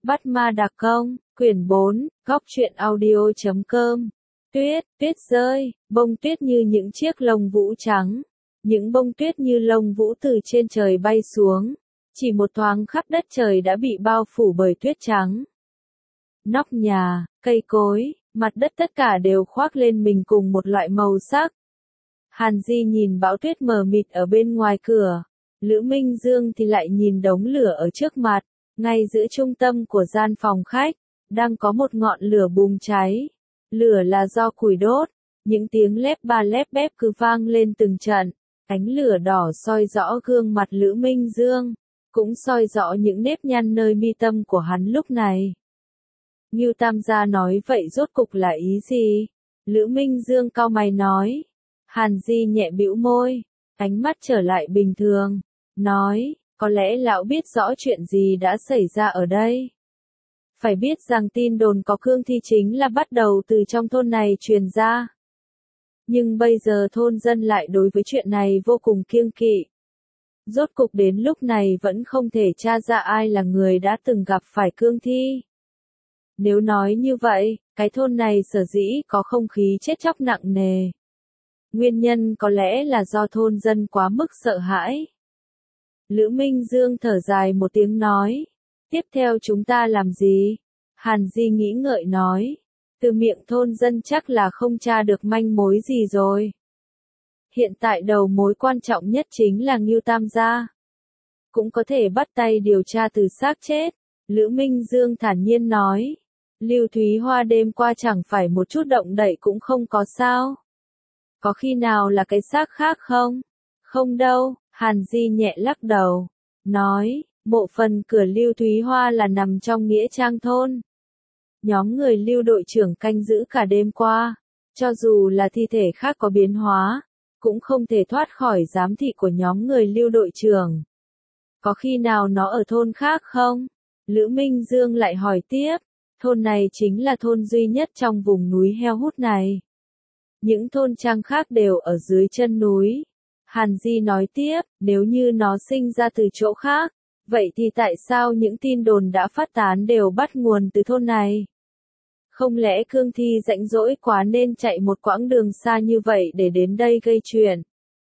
Bắt ma đặc công, quyển 4, góc truyện audio.com. Tuyết, tuyết rơi, bông tuyết như những chiếc lông vũ trắng. Những bông tuyết như lông vũ từ trên trời bay xuống. Chỉ một thoáng khắp đất trời đã bị bao phủ bởi tuyết trắng. Nóc nhà, cây cối, mặt đất tất cả đều khoác lên mình cùng một loại màu sắc. Hàn Di nhìn bão tuyết mờ mịt ở bên ngoài cửa. Lữ Minh Dương thì lại nhìn đống lửa ở trước mặt. Ngay giữa trung tâm của gian phòng khách, đang có một ngọn lửa bùng cháy. Lửa là do củi đốt, những tiếng lép ba lép bép cứ vang lên từng trận. Ánh lửa đỏ soi rõ gương mặt Lữ Minh Dương, cũng soi rõ những nếp nhăn nơi mi tâm của hắn lúc này. Ngưu Tam gia nói vậy rốt cục là ý gì? Lữ Minh Dương cau mày nói. Hàn Di nhẹ bĩu môi, ánh mắt trở lại bình thường, nói. Có lẽ lão biết rõ chuyện gì đã xảy ra ở đây. Phải biết rằng tin đồn có cương thi chính là bắt đầu từ trong thôn này truyền ra. Nhưng bây giờ thôn dân lại đối với chuyện này vô cùng kiêng kỵ. Rốt cục đến lúc này vẫn không thể tra ra ai là người đã từng gặp phải cương thi. Nếu nói như vậy, cái thôn này sở dĩ có không khí chết chóc nặng nề. Nguyên nhân có lẽ là do thôn dân quá mức sợ hãi. Lữ Minh Dương thở dài một tiếng nói. Tiếp theo chúng ta làm gì? Hàn Di nghĩ ngợi nói. Từ miệng thôn dân chắc là không tra được manh mối gì rồi. Hiện tại đầu mối quan trọng nhất chính là Ngưu Tam gia. Cũng có thể bắt tay điều tra từ xác chết. Lữ Minh Dương thản nhiên nói. Lưu Thúy Hoa đêm qua chẳng phải một chút động đậy cũng không có sao. Có khi nào là cái xác khác không? Không đâu. Hàn Di nhẹ lắc đầu, nói, mộ phần cửa Lưu Thúy Hoa là nằm trong nghĩa trang thôn. Nhóm người Lưu đội trưởng canh giữ cả đêm qua, cho dù là thi thể khác có biến hóa, cũng không thể thoát khỏi giám thị của nhóm người Lưu đội trưởng. Có khi nào nó ở thôn khác không? Lữ Minh Dương lại hỏi tiếp, thôn này chính là thôn duy nhất trong vùng núi heo hút này. Những thôn trang khác đều ở dưới chân núi. Hàn Di nói tiếp, nếu như nó sinh ra từ chỗ khác, vậy thì tại sao những tin đồn đã phát tán đều bắt nguồn từ thôn này? Không lẽ cương thi rãnh rỗi quá nên chạy một quãng đường xa như vậy để đến đây gây chuyện?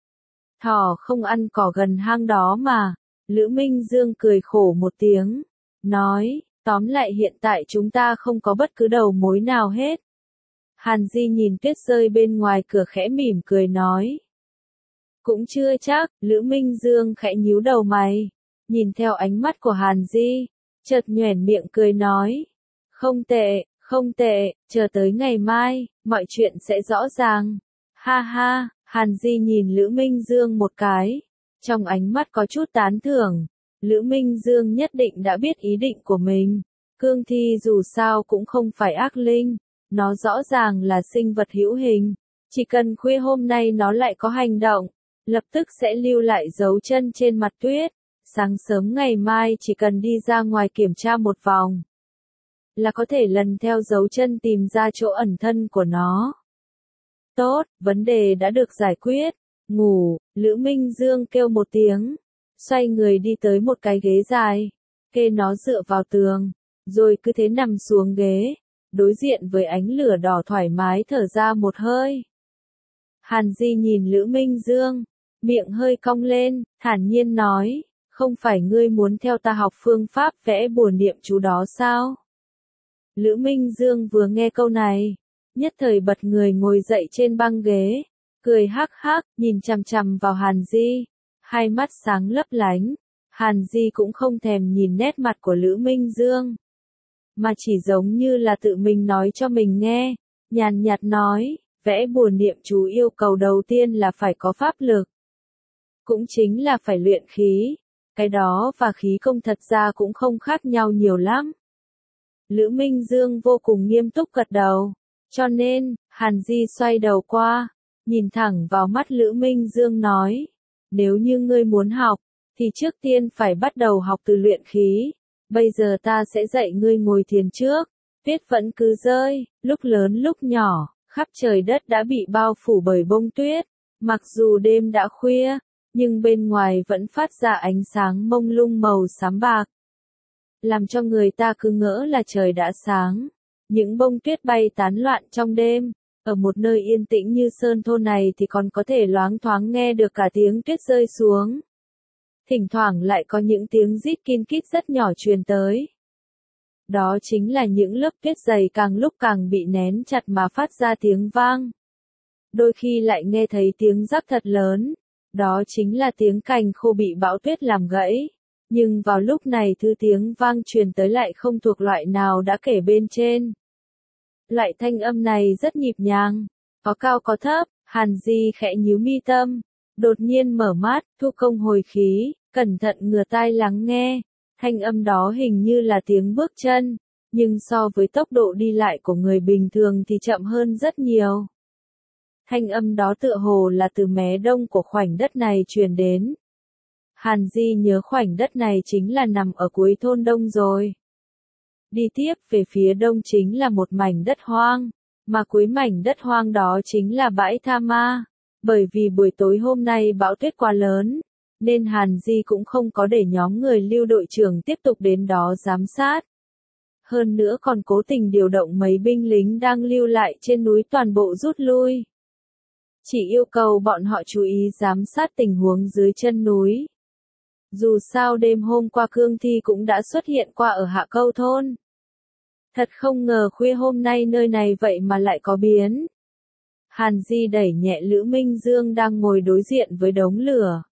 Thỏ không ăn cỏ gần hang đó mà. Lữ Minh Dương cười khổ một tiếng, nói, tóm lại hiện tại chúng ta không có bất cứ đầu mối nào hết. Hàn Di nhìn tuyết rơi bên ngoài cửa khẽ mỉm cười nói. Cũng chưa chắc, Lữ Minh Dương khẽ nhíu đầu mày, nhìn theo ánh mắt của Hàn Di, chợt nhoẻn miệng cười nói. Không tệ, không tệ, chờ tới ngày mai, mọi chuyện sẽ rõ ràng. Ha ha, Hàn Di nhìn Lữ Minh Dương một cái, trong ánh mắt có chút tán thưởng. Lữ Minh Dương nhất định đã biết ý định của mình. Cương thi dù sao cũng không phải ác linh, nó rõ ràng là sinh vật hữu hình. Chỉ cần khuya hôm nay nó lại có hành động, lập tức sẽ lưu lại dấu chân trên mặt tuyết. Sáng sớm ngày mai chỉ cần đi ra ngoài kiểm tra một vòng, là có thể lần theo dấu chân tìm ra chỗ ẩn thân của nó. Tốt, vấn đề đã được giải quyết. Ngủ, Lữ Minh Dương kêu một tiếng, xoay người đi tới một cái ghế dài, kê nó dựa vào tường, rồi cứ thế nằm xuống ghế, đối diện với ánh lửa đỏ thoải mái thở ra một hơi. Hàn Di nhìn Lữ Minh Dương, miệng hơi cong lên, thản nhiên nói, không phải ngươi muốn theo ta học phương pháp vẽ bùa niệm chú đó sao? Lữ Minh Dương vừa nghe câu này, nhất thời bật người ngồi dậy trên băng ghế, cười hắc hắc, nhìn chằm chằm vào Hàn Di, hai mắt sáng lấp lánh. Hàn Di cũng không thèm nhìn nét mặt của Lữ Minh Dương, mà chỉ giống như là tự mình nói cho mình nghe, nhàn nhạt nói, vẽ bùa niệm chú yêu cầu đầu tiên là phải có pháp lực. Cũng chính là phải luyện khí. Cái đó và khí công thật ra cũng không khác nhau nhiều lắm. Lữ Minh Dương vô cùng nghiêm túc gật đầu. Cho nên, Hàn Di xoay đầu qua, nhìn thẳng vào mắt Lữ Minh Dương nói. Nếu như ngươi muốn học, thì trước tiên phải bắt đầu học từ luyện khí. Bây giờ ta sẽ dạy ngươi ngồi thiền trước. Tuyết vẫn cứ rơi, lúc lớn lúc nhỏ, khắp trời đất đã bị bao phủ bởi bông tuyết. Mặc dù đêm đã khuya, nhưng bên ngoài vẫn phát ra ánh sáng mông lung màu xám bạc. làm cho người ta cứ ngỡ là trời đã sáng. Những bông tuyết bay tán loạn trong đêm, ở một nơi yên tĩnh như sơn thôn này thì còn có thể loáng thoáng nghe được cả tiếng tuyết rơi xuống. Thỉnh thoảng lại có những tiếng rít kin kít rất nhỏ truyền tới. Đó chính là những lớp tuyết dày càng lúc càng bị nén chặt mà phát ra tiếng vang. Đôi khi lại nghe thấy tiếng rắc thật lớn, đó chính là tiếng cành khô bị bão tuyết làm gãy. Nhưng vào lúc này thứ tiếng vang truyền tới lại không thuộc loại nào đã kể bên trên. Loại thanh âm này rất nhịp nhàng, có cao có thấp. Hàn Di khẽ nhíu mi tâm, đột nhiên mở mắt, thu công hồi khí, cẩn thận ngửa tai lắng nghe. Thanh âm đó hình như là tiếng bước chân, nhưng so với tốc độ đi lại của người bình thường thì chậm hơn rất nhiều. Thanh âm đó tựa hồ là từ mé đông của khoảnh đất này truyền đến. Hàn Di nhớ khoảnh đất này chính là nằm ở cuối thôn đông rồi. Đi tiếp về phía đông chính là một mảnh đất hoang, mà cuối mảnh đất hoang đó chính là bãi Tha Ma. Bởi vì buổi tối hôm nay bão tuyết quá lớn, nên Hàn Di cũng không có để nhóm người lưu đội trưởng tiếp tục đến đó giám sát. Hơn nữa còn cố tình điều động mấy binh lính đang lưu lại trên núi toàn bộ rút lui. Chỉ yêu cầu bọn họ chú ý giám sát tình huống dưới chân núi. Dù sao đêm hôm qua cương thi cũng đã xuất hiện qua ở Hạ Câu thôn. Thật không ngờ khuya hôm nay nơi này vậy mà lại có biến. Hàn Di đẩy nhẹ Lữ Minh Dương đang ngồi đối diện với đống lửa.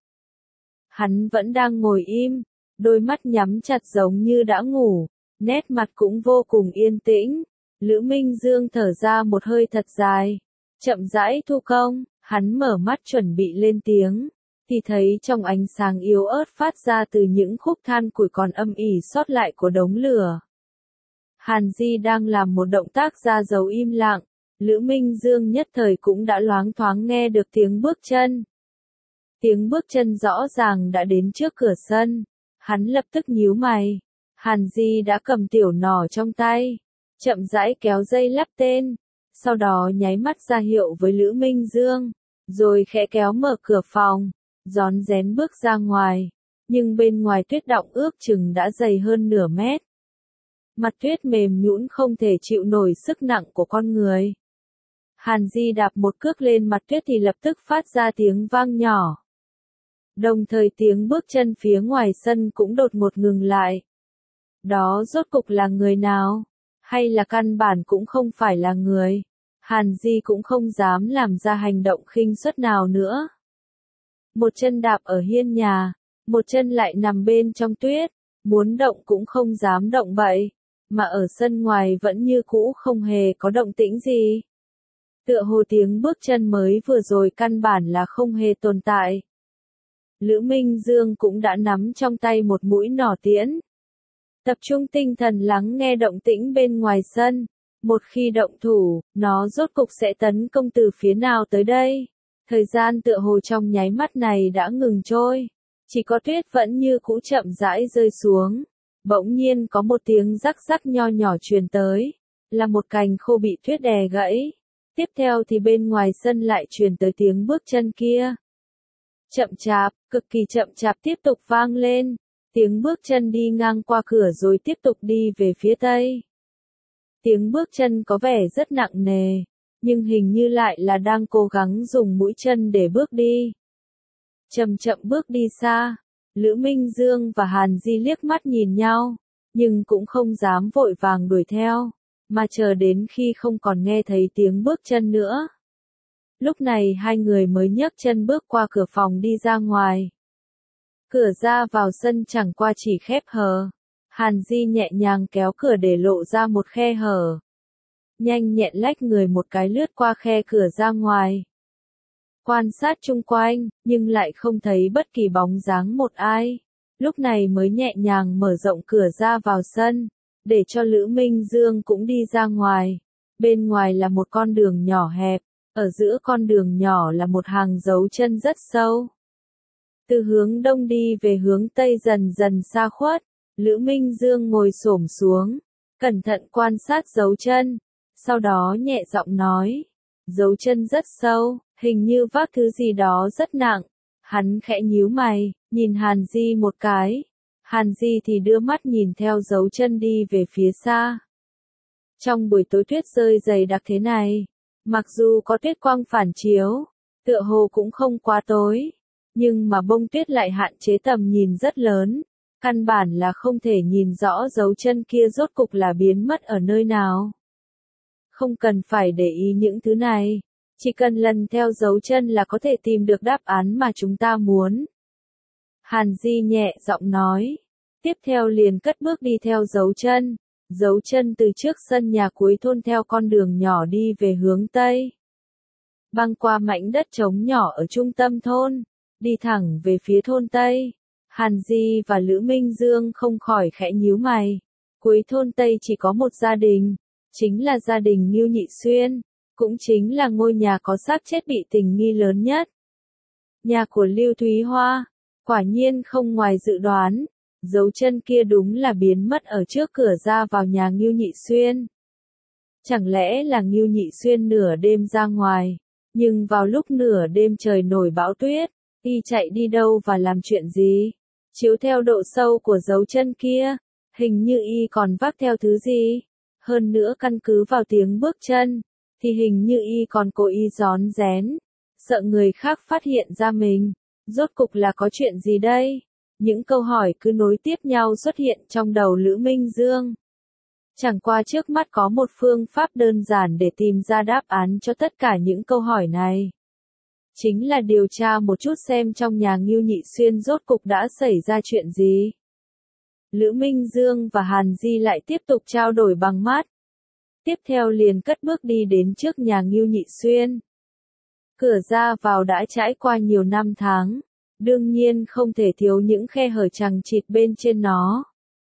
Hắn vẫn đang ngồi im, đôi mắt nhắm chặt giống như đã ngủ, nét mặt cũng vô cùng yên tĩnh. Lữ Minh Dương thở ra một hơi thật dài, chậm rãi thu công, hắn mở mắt chuẩn bị lên tiếng, thì thấy trong ánh sáng yếu ớt phát ra từ những khúc than củi còn âm ỉ sót lại của đống lửa. Hàn Di đang làm một động tác ra dấu im lặng, Lữ Minh Dương nhất thời cũng đã loáng thoáng nghe được tiếng bước chân. Tiếng bước chân rõ ràng đã đến trước cửa sân, hắn lập tức nhíu mày. Hàn Di đã cầm tiểu nỏ trong tay, chậm rãi kéo dây lắp tên, sau đó nháy mắt ra hiệu với Lữ Minh Dương, rồi khẽ kéo mở cửa phòng, rón rén bước ra ngoài, nhưng bên ngoài tuyết đọng ước chừng đã dày hơn nửa mét. Mặt tuyết mềm nhũn không thể chịu nổi sức nặng của con người. Hàn Di đạp một cước lên mặt tuyết thì lập tức phát ra tiếng vang nhỏ. Đồng thời tiếng bước chân phía ngoài sân cũng đột ngột ngừng lại. Đó rốt cục là người nào? Hay là căn bản cũng không phải là người? Hàn Di cũng không dám làm ra hành động khinh suất nào nữa. Một chân đạp ở hiên nhà, một chân lại nằm bên trong tuyết, muốn động cũng không dám động bậy, mà ở sân ngoài vẫn như cũ không hề có động tĩnh gì. Tựa hồ tiếng bước chân mới vừa rồi căn bản là không hề tồn tại. Lữ Minh Dương cũng đã nắm trong tay một mũi nỏ tiễn. Tập trung tinh thần lắng nghe động tĩnh bên ngoài sân. Một khi động thủ, nó rốt cục sẽ tấn công từ phía nào tới đây. Thời gian tựa hồ trong nháy mắt này đã ngừng trôi. Chỉ có tuyết vẫn như cũ chậm rãi rơi xuống. Bỗng nhiên có một tiếng rắc rắc nho nhỏ truyền tới. Là một cành khô bị tuyết đè gãy. Tiếp theo thì bên ngoài sân lại truyền tới tiếng bước chân kia. Chậm chạp, cực kỳ chậm chạp tiếp tục vang lên. Tiếng bước chân đi ngang qua cửa rồi tiếp tục đi về phía tây. Tiếng bước chân có vẻ rất nặng nề, nhưng hình như lại là đang cố gắng dùng mũi chân để bước đi. Chậm chậm bước đi xa, Lữ Minh Dương và Hàn Di liếc mắt nhìn nhau, nhưng cũng không dám vội vàng đuổi theo, mà chờ đến khi không còn nghe thấy tiếng bước chân nữa. Lúc này hai người mới nhấc chân bước qua cửa phòng đi ra ngoài. Cửa ra vào sân chẳng qua chỉ khép hờ. Hàn Di nhẹ nhàng kéo cửa để lộ ra một khe hở. Nhanh nhẹn lách người một cái lướt qua khe cửa ra ngoài. Quan sát chung quanh, nhưng lại không thấy bất kỳ bóng dáng một ai. Lúc này mới nhẹ nhàng mở rộng cửa ra vào sân, để cho Lữ Minh Dương cũng đi ra ngoài. Bên ngoài là một con đường nhỏ hẹp, ở giữa con đường nhỏ là một hàng dấu chân rất sâu. Từ hướng đông đi về hướng tây dần dần xa khuất. Lữ Minh Dương ngồi xổm xuống, cẩn thận quan sát dấu chân, sau đó nhẹ giọng nói, dấu chân rất sâu, hình như vác thứ gì đó rất nặng. Hắn khẽ nhíu mày, nhìn Hàn Di một cái. Hàn Di thì đưa mắt nhìn theo dấu chân đi về phía xa. Trong buổi tối tuyết rơi dày đặc thế này, mặc dù có tuyết quang phản chiếu, tựa hồ cũng không quá tối, nhưng mà bông tuyết lại hạn chế tầm nhìn rất lớn, căn bản là không thể nhìn rõ dấu chân kia rốt cục là biến mất ở nơi nào. Không cần phải để ý những thứ này, chỉ cần lần theo dấu chân là có thể tìm được đáp án mà chúng ta muốn. Hàn Di nhẹ giọng nói, tiếp theo liền cất bước đi theo dấu chân từ trước sân nhà cuối thôn theo con đường nhỏ đi về hướng Tây. Băng qua mảnh đất trống nhỏ ở trung tâm thôn, đi thẳng về phía thôn Tây. Hàn Di và Lữ Minh Dương không khỏi khẽ nhíu mày. Cuối thôn Tây chỉ có một gia đình, chính là gia đình Ngưu Nhị Xuyên, cũng chính là ngôi nhà có xác chết bị tình nghi lớn nhất. Nhà của Lưu Thúy Hoa, quả nhiên không ngoài dự đoán, dấu chân kia đúng là biến mất ở trước cửa ra vào nhà Ngưu Nhị Xuyên. Chẳng lẽ là Ngưu Nhị Xuyên nửa đêm ra ngoài, nhưng vào lúc nửa đêm trời nổi bão tuyết, y chạy đi đâu và làm chuyện gì? Chiếu theo độ sâu của dấu chân kia, hình như y còn vác theo thứ gì. Hơn nữa căn cứ vào tiếng bước chân, thì hình như y còn cố ý rón rén, sợ người khác phát hiện ra mình. Rốt cục là có chuyện gì đây? Những câu hỏi cứ nối tiếp nhau xuất hiện trong đầu Lữ Minh Dương. Chẳng qua trước mắt có một phương pháp đơn giản để tìm ra đáp án cho tất cả những câu hỏi này. Chính là điều tra một chút xem trong nhà Ngưu Nhị Xuyên rốt cục đã xảy ra chuyện gì. Lữ Minh Dương và Hàn Di lại tiếp tục trao đổi bằng mắt. Tiếp theo liền cất bước đi đến trước nhà Ngưu Nhị Xuyên. Cửa ra vào đã trải qua nhiều năm tháng, đương nhiên không thể thiếu những khe hở chằng chịt bên trên nó.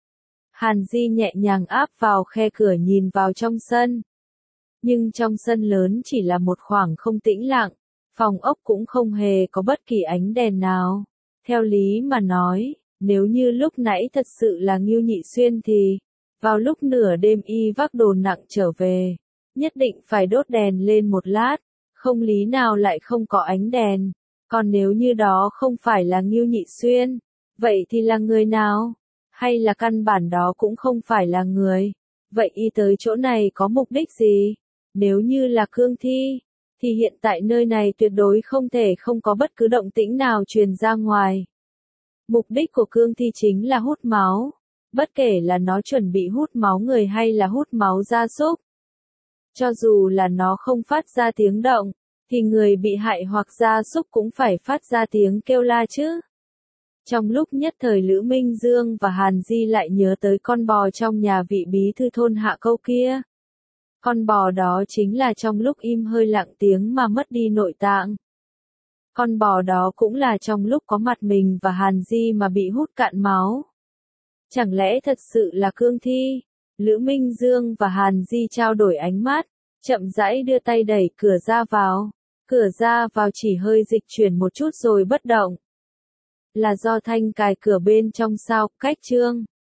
Hàn Di nhẹ nhàng áp vào khe cửa nhìn vào trong sân. Nhưng trong sân lớn chỉ là một khoảng không tĩnh lặng, phòng ốc cũng không hề có bất kỳ ánh đèn nào. Theo lý mà nói, nếu như lúc nãy thật sự là Ngưu Nhị Xuyên thì, vào lúc nửa đêm y vác đồ nặng trở về, nhất định phải đốt đèn lên một lát, không lý nào lại không có ánh đèn. Còn nếu như đó không phải là Ngưu Nhị Xuyên, vậy thì là người nào? Hay là căn bản đó cũng không phải là người? Vậy y tới chỗ này có mục đích gì? Nếu như là cương thi, thì hiện tại nơi này tuyệt đối không thể không có bất cứ động tĩnh nào truyền ra ngoài. Mục đích của cương thi chính là hút máu, bất kể là nó chuẩn bị hút máu người hay là hút máu gia súc. Cho dù là nó không phát ra tiếng động, thì người bị hại hoặc gia súc cũng phải phát ra tiếng kêu la chứ. Trong lúc nhất thời Lữ Minh Dương và Hàn Di lại nhớ tới con bò trong nhà vị bí thư thôn Hạ Câu kia. Con bò đó chính là trong lúc im hơi lặng tiếng mà mất đi nội tạng. Con bò đó cũng là trong lúc có mặt mình và Hàn Di mà bị hút cạn máu. Chẳng lẽ thật sự là cương thi? Lữ Minh Dương và Hàn Di trao đổi ánh mắt, chậm rãi đưa tay đẩy cửa ra vào. Cửa ra vào chỉ hơi dịch chuyển một chút rồi bất động. Là do thanh cài cửa bên trong sao, cách chương.